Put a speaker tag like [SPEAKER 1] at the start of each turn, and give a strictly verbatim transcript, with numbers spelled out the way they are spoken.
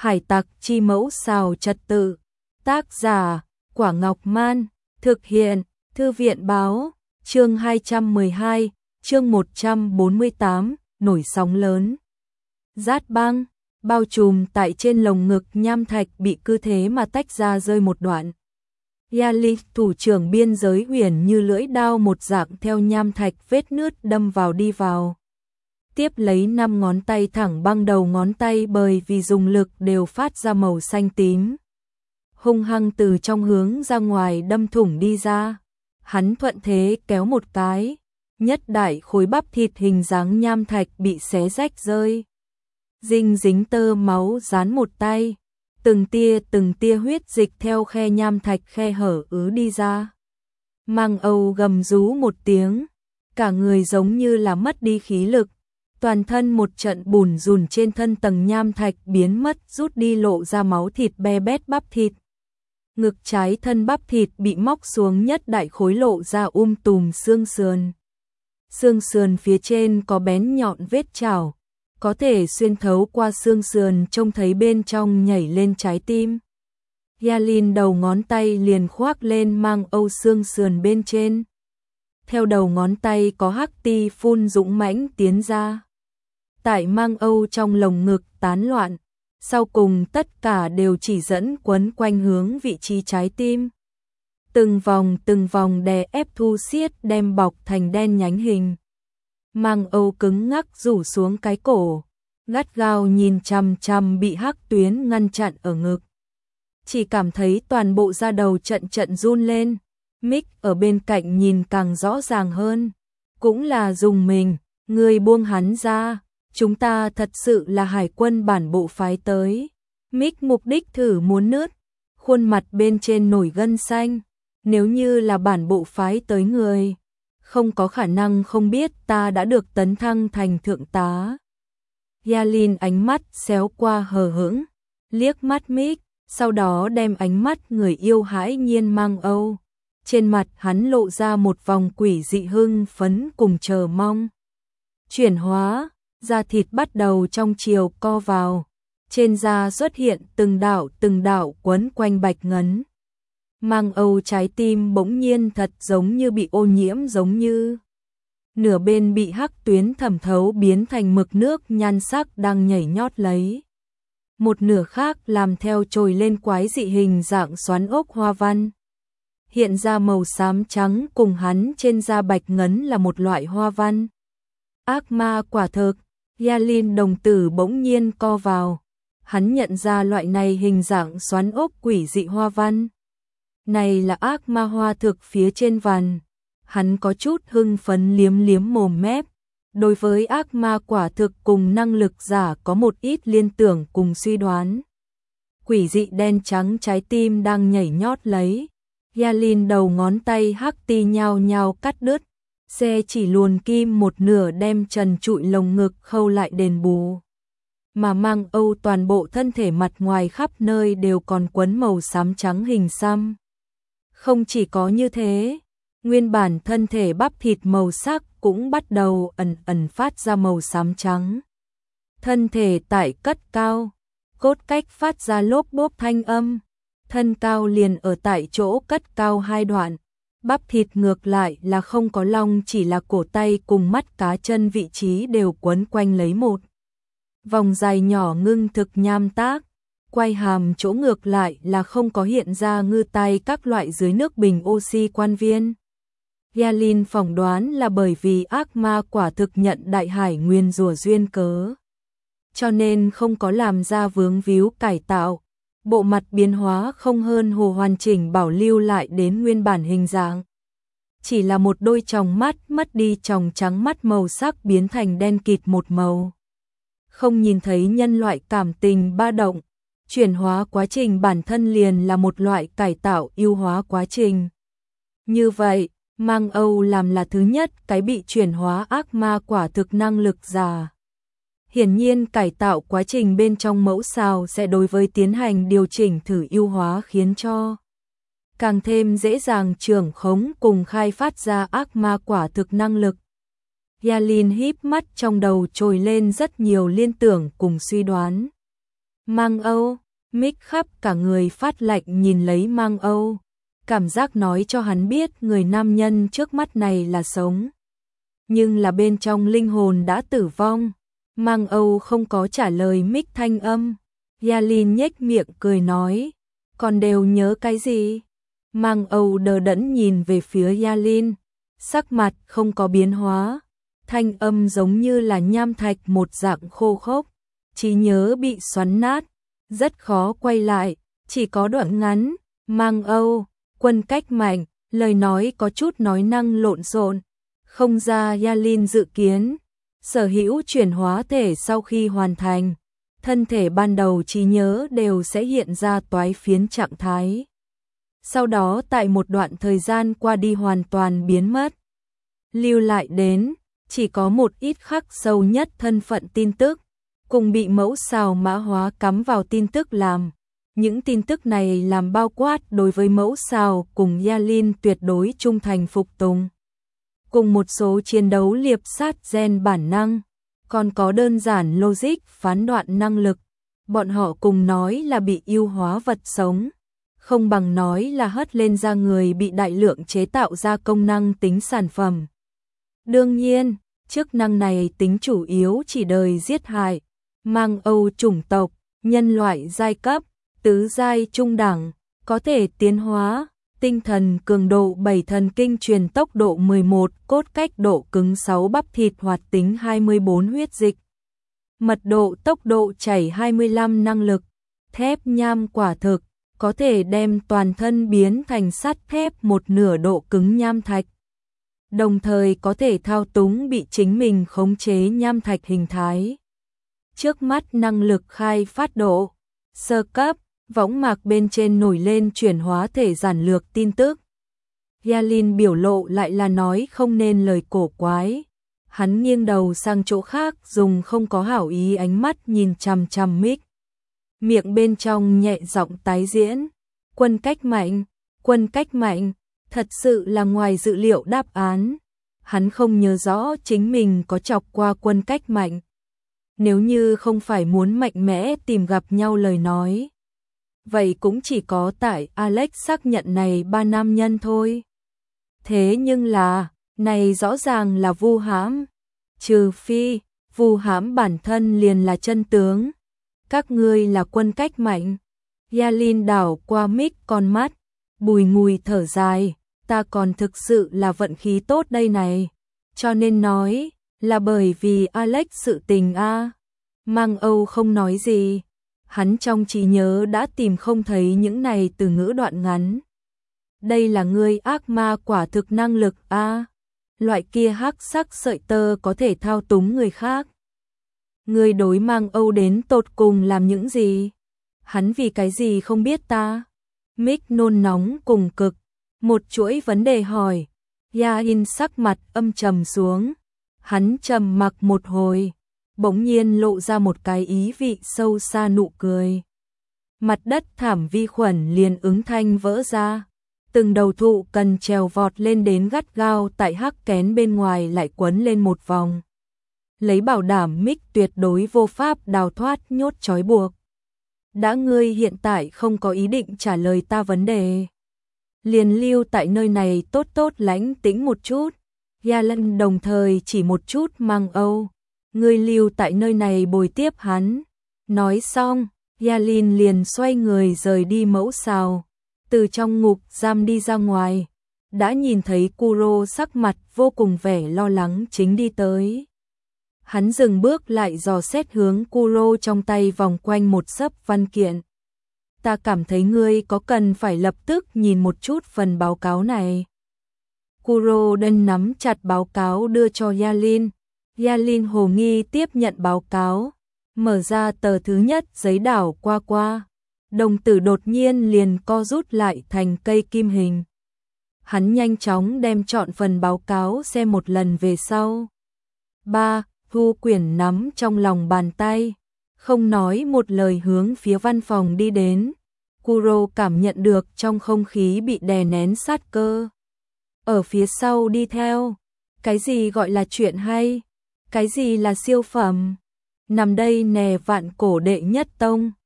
[SPEAKER 1] Hải tặc chi mẫu xào trật tự. Tác giả, Quả Ngọc Man. Thực hiện, Thư viện Báo. Chương hai trăm mười hai, chương một trăm bốn mươi tám, nổi sóng lớn. Rát băng, bao trùm tại trên lồng ngực nham thạch bị cứ thế mà tách ra rơi một đoạn. Yali, thủ trưởng biên giới huyền như lưỡi đao một dạng theo nham thạch vết nứt đâm vào đi vào. Tiếp lấy năm ngón tay thẳng băng đầu ngón tay bởi vì dùng lực đều phát ra màu xanh tím. Hung hăng từ trong hướng ra ngoài đâm thủng đi ra. Hắn thuận thế kéo một cái, nhất đại khối bắp thịt hình dáng nham thạch bị xé rách rơi. Dinh dính tơ máu dán một tay, từng tia từng tia huyết dịch theo khe nham thạch khe hở ứ đi ra. Mang Âu gầm rú một tiếng, cả người giống như là mất đi khí lực, toàn thân một trận bùn rùn trên thân tầng nham thạch biến mất rút đi lộ ra máu thịt be bét bắp thịt. Ngực trái thân bắp thịt bị móc xuống nhất đại khối lộ ra um tùm xương sườn. Xương sườn phía trên có bén nhọn vết chảo, có thể xuyên thấu qua xương sườn trông thấy bên trong nhảy lên trái tim. Yalin đầu ngón tay liền khoác lên Mang Âu xương sườn bên trên. Theo đầu ngón tay có hắc ti phun dũng mãnh tiến ra. Tại Mang Âu trong lồng ngực tán loạn, sau cùng tất cả đều chỉ dẫn quấn quanh hướng vị trí trái tim. Từng vòng từng vòng đè ép thu xiết đem bọc thành đen nhánh hình. Mang Âu cứng ngắc rủ xuống cái cổ, gắt gao nhìn chằm chằm bị hắc tuyến ngăn chặn ở ngực. Chỉ cảm thấy toàn bộ da đầu trận trận run lên. Mick ở bên cạnh nhìn càng rõ ràng hơn. Cũng là dùng mình, người buông hắn ra. Chúng ta thật sự là hải quân bản bộ phái tới. Mick mục đích thử muốn nứt, khuôn mặt bên trên nổi gân xanh. Nếu như là bản bộ phái tới người, không có khả năng không biết ta đã được tấn thăng thành thượng tá. Yalin ánh mắt xéo qua hờ hững, liếc mắt Mick, sau đó đem ánh mắt người yêu hãi nhiên Mang Âu. Trên mặt hắn lộ ra một vòng quỷ dị hưng phấn cùng chờ mong. Chuyển hóa, da thịt bắt đầu trong chiều co vào, trên da xuất hiện từng đạo từng đạo quấn quanh bạch ngấn. Mang Âu trái tim bỗng nhiên thật giống như bị ô nhiễm giống như. Nửa bên bị hắc tuyến thẩm thấu biến thành mực nước nhan sắc đang nhảy nhót lấy. Một nửa khác làm theo trồi lên quái dị hình dạng xoắn ốc hoa văn. Hiện ra màu xám trắng cùng hắn trên da bạch ngấn là một loại hoa văn. Ác ma quả thực, Yalin đồng tử bỗng nhiên co vào. Hắn nhận ra loại này hình dạng xoắn ốc quỷ dị hoa văn. Này là ác ma hoa thực phía trên vằn. Hắn có chút hưng phấn liếm liếm mồm mép. Đối với ác ma quả thực cùng năng lực giả có một ít liên tưởng cùng suy đoán. Quỷ dị đen trắng trái tim đang nhảy nhót lấy. Yalin đầu ngón tay hắc ti nhao nhao cắt đứt. Xe chỉ luồn kim một nửa đem trần trụi lồng ngực khâu lại đền bù. Mà Mang Âu toàn bộ thân thể mặt ngoài khắp nơi đều còn quấn màu xám trắng hình xăm. Không chỉ có như thế, nguyên bản thân thể bắp thịt màu sắc cũng bắt đầu ẩn ẩn phát ra màu xám trắng. Thân thể tại cất cao, cốt cách phát ra lốp bốp thanh âm. Thân cao liền ở tại chỗ cất cao hai đoạn. Bắp thịt ngược lại là không có long, chỉ là cổ tay cùng mắt cá chân vị trí đều quấn quanh lấy một vòng dài nhỏ ngưng thực nham tác. Quay hàm chỗ ngược lại là không có hiện ra ngư tay các loại dưới nước bình oxy quan viên. Yalin phỏng đoán là bởi vì ác ma quả thực nhận đại hải nguyên rủa duyên cớ, cho nên không có làm ra vướng víu cải tạo. Bộ mặt biến hóa không hơn hồ hoàn chỉnh bảo lưu lại đến nguyên bản hình dạng. Chỉ là một đôi tròng mắt mất đi tròng trắng mắt màu sắc biến thành đen kịt một màu. Không nhìn thấy nhân loại cảm tình ba động. Chuyển hóa quá trình bản thân liền là một loại cải tạo ưu hóa quá trình. Như vậy, Mang Âu làm là thứ nhất cái bị chuyển hóa ác ma quả thực năng lực giả. Hiển nhiên cải tạo quá trình bên trong mẫu sao sẽ đối với tiến hành điều chỉnh thử ưu hóa khiến cho càng thêm dễ dàng trưởng khống cùng khai phát ra ác ma quả thực năng lực. Yalin híp mắt trong đầu trồi lên rất nhiều liên tưởng cùng suy đoán. Mang Âu, Mick khắp cả người phát lạnh nhìn lấy Mang Âu. Cảm giác nói cho hắn biết người nam nhân trước mắt này là sống. Nhưng là bên trong linh hồn đã tử vong. Mang Âu không có trả lời Mick thanh âm. Yalin nhếch miệng cười nói. Còn đều nhớ cái gì? Mang Âu đờ đẫn nhìn về phía Yalin. Sắc mặt không có biến hóa. Thanh âm giống như là nham thạch một dạng khô khốc. Trí nhớ bị xoắn nát. Rất khó quay lại. Chỉ có đoạn ngắn. Mang Âu, quân cách mạnh. Lời nói có chút nói năng lộn xộn. Không ra Yalin dự kiến. Sở hữu chuyển hóa thể sau khi hoàn thành. Thân thể ban đầu trí nhớ đều sẽ hiện ra toái phiến trạng thái. Sau đó tại một đoạn thời gian qua đi hoàn toàn biến mất. Lưu lại đến, chỉ có một ít khắc sâu nhất thân phận tin tức, cùng bị mẫu xào mã hóa cắm vào tin tức làm. Những tin tức này làm bao quát đối với mẫu xào cùng Yalin tuyệt đối trung thành phục tùng. Cùng một số chiến đấu liệp sát gen bản năng, còn có đơn giản logic phán đoạn năng lực. Bọn họ cùng nói là bị yêu hóa vật sống, không bằng nói là hất lên ra người bị đại lượng chế tạo ra công năng tính sản phẩm. Đương nhiên, chức năng này tính chủ yếu chỉ đời giết hại, mang Âu chủng tộc, nhân loại giai cấp, tứ giai trung đẳng, có thể tiến hóa, tinh thần cường độ bảy thần kinh truyền tốc độ mười một, cốt cách độ cứng sáu bắp thịt hoạt tính hai mươi bốn huyết dịch. Mật độ tốc độ chảy hai mươi lăm năng lực, thép nham quả thực, có thể đem toàn thân biến thành sắt thép một nửa độ cứng nham thạch. Đồng thời có thể thao túng bị chính mình khống chế nham thạch hình thái. Trước mắt năng lực khai phát độ, sơ cấp, võng mạc bên trên nổi lên chuyển hóa thể giản lược tin tức. Yalin biểu lộ lại là nói không nên lời cổ quái. Hắn nghiêng đầu sang chỗ khác dùng không có hảo ý ánh mắt nhìn chằm chằm Mick. Miệng bên trong nhẹ giọng tái diễn. Quân cách mạnh, quân cách mạnh, thật sự là ngoài dự liệu đáp án. Hắn không nhớ rõ chính mình có chọc qua quân cách mạnh. Nếu như không phải muốn mạnh mẽ tìm gặp nhau lời nói. Vậy cũng chỉ có tại Alex xác nhận này ba nam nhân thôi. Thế nhưng là, này rõ ràng là Vu Hãm. Trừ phi, Vu Hãm bản thân liền là chân tướng. Các ngươi là quân cách mạnh. Yalin đảo qua Mick con mắt, bùi ngùi thở dài. Ta còn thực sự là vận khí tốt đây này. Cho nên nói, là bởi vì Alex sự tình a. À. Mang Âu không nói gì. Hắn trong trí nhớ đã tìm không thấy những này từ ngữ đoạn ngắn. Đây là ngươi ác ma quả thực năng lực a. À. Loại kia hắc sắc sợi tơ có thể thao túng người khác. Ngươi đối Mang Âu đến tột cùng làm những gì? Hắn vì cái gì không biết ta? Mick nôn nóng cùng cực. Một chuỗi vấn đề hỏi. Yalin sắc mặt âm trầm xuống. Hắn trầm mặc một hồi. Bỗng nhiên lộ ra một cái ý vị sâu xa nụ cười. Mặt đất thảm vi khuẩn liền ứng thanh vỡ ra. Từng đầu thụ cần trèo vọt lên đến gắt gao tại hắc kén bên ngoài lại quấn lên một vòng. Lấy bảo đảm Mick tuyệt đối vô pháp đào thoát nhốt trói buộc. Đã ngươi hiện tại không có ý định trả lời ta vấn đề. Liền lưu tại nơi này tốt tốt lãnh tĩnh một chút. Yalin đồng thời chỉ một chút Mang Âu. Ngươi lưu tại nơi này bồi tiếp hắn. Nói xong, Yalin liền xoay người rời đi mẫu xào. Từ trong ngục giam đi ra ngoài. Đã nhìn thấy Kuro sắc mặt vô cùng vẻ lo lắng chính đi tới. Hắn dừng bước lại dò xét hướng Kuro trong tay vòng quanh một xấp văn kiện. Ta cảm thấy ngươi có cần phải lập tức nhìn một chút phần báo cáo này. Kuro đân nắm chặt báo cáo đưa cho Yalin. Yalin hồ nghi tiếp nhận báo cáo. Mở ra tờ thứ nhất giấy đảo qua qua. Đồng tử đột nhiên liền co rút lại thành cây kim hình. Hắn nhanh chóng đem chọn phần báo cáo xem một lần về sau. Ba, thu quyển nắm trong lòng bàn tay. Không nói một lời hướng phía văn phòng đi đến. Kuro cảm nhận được trong không khí bị đè nén sát cơ. Ở phía sau đi theo. Cái gì gọi là chuyện hay? Cái gì là siêu phẩm? Nằm đây nè vạn cổ đệ nhất tông.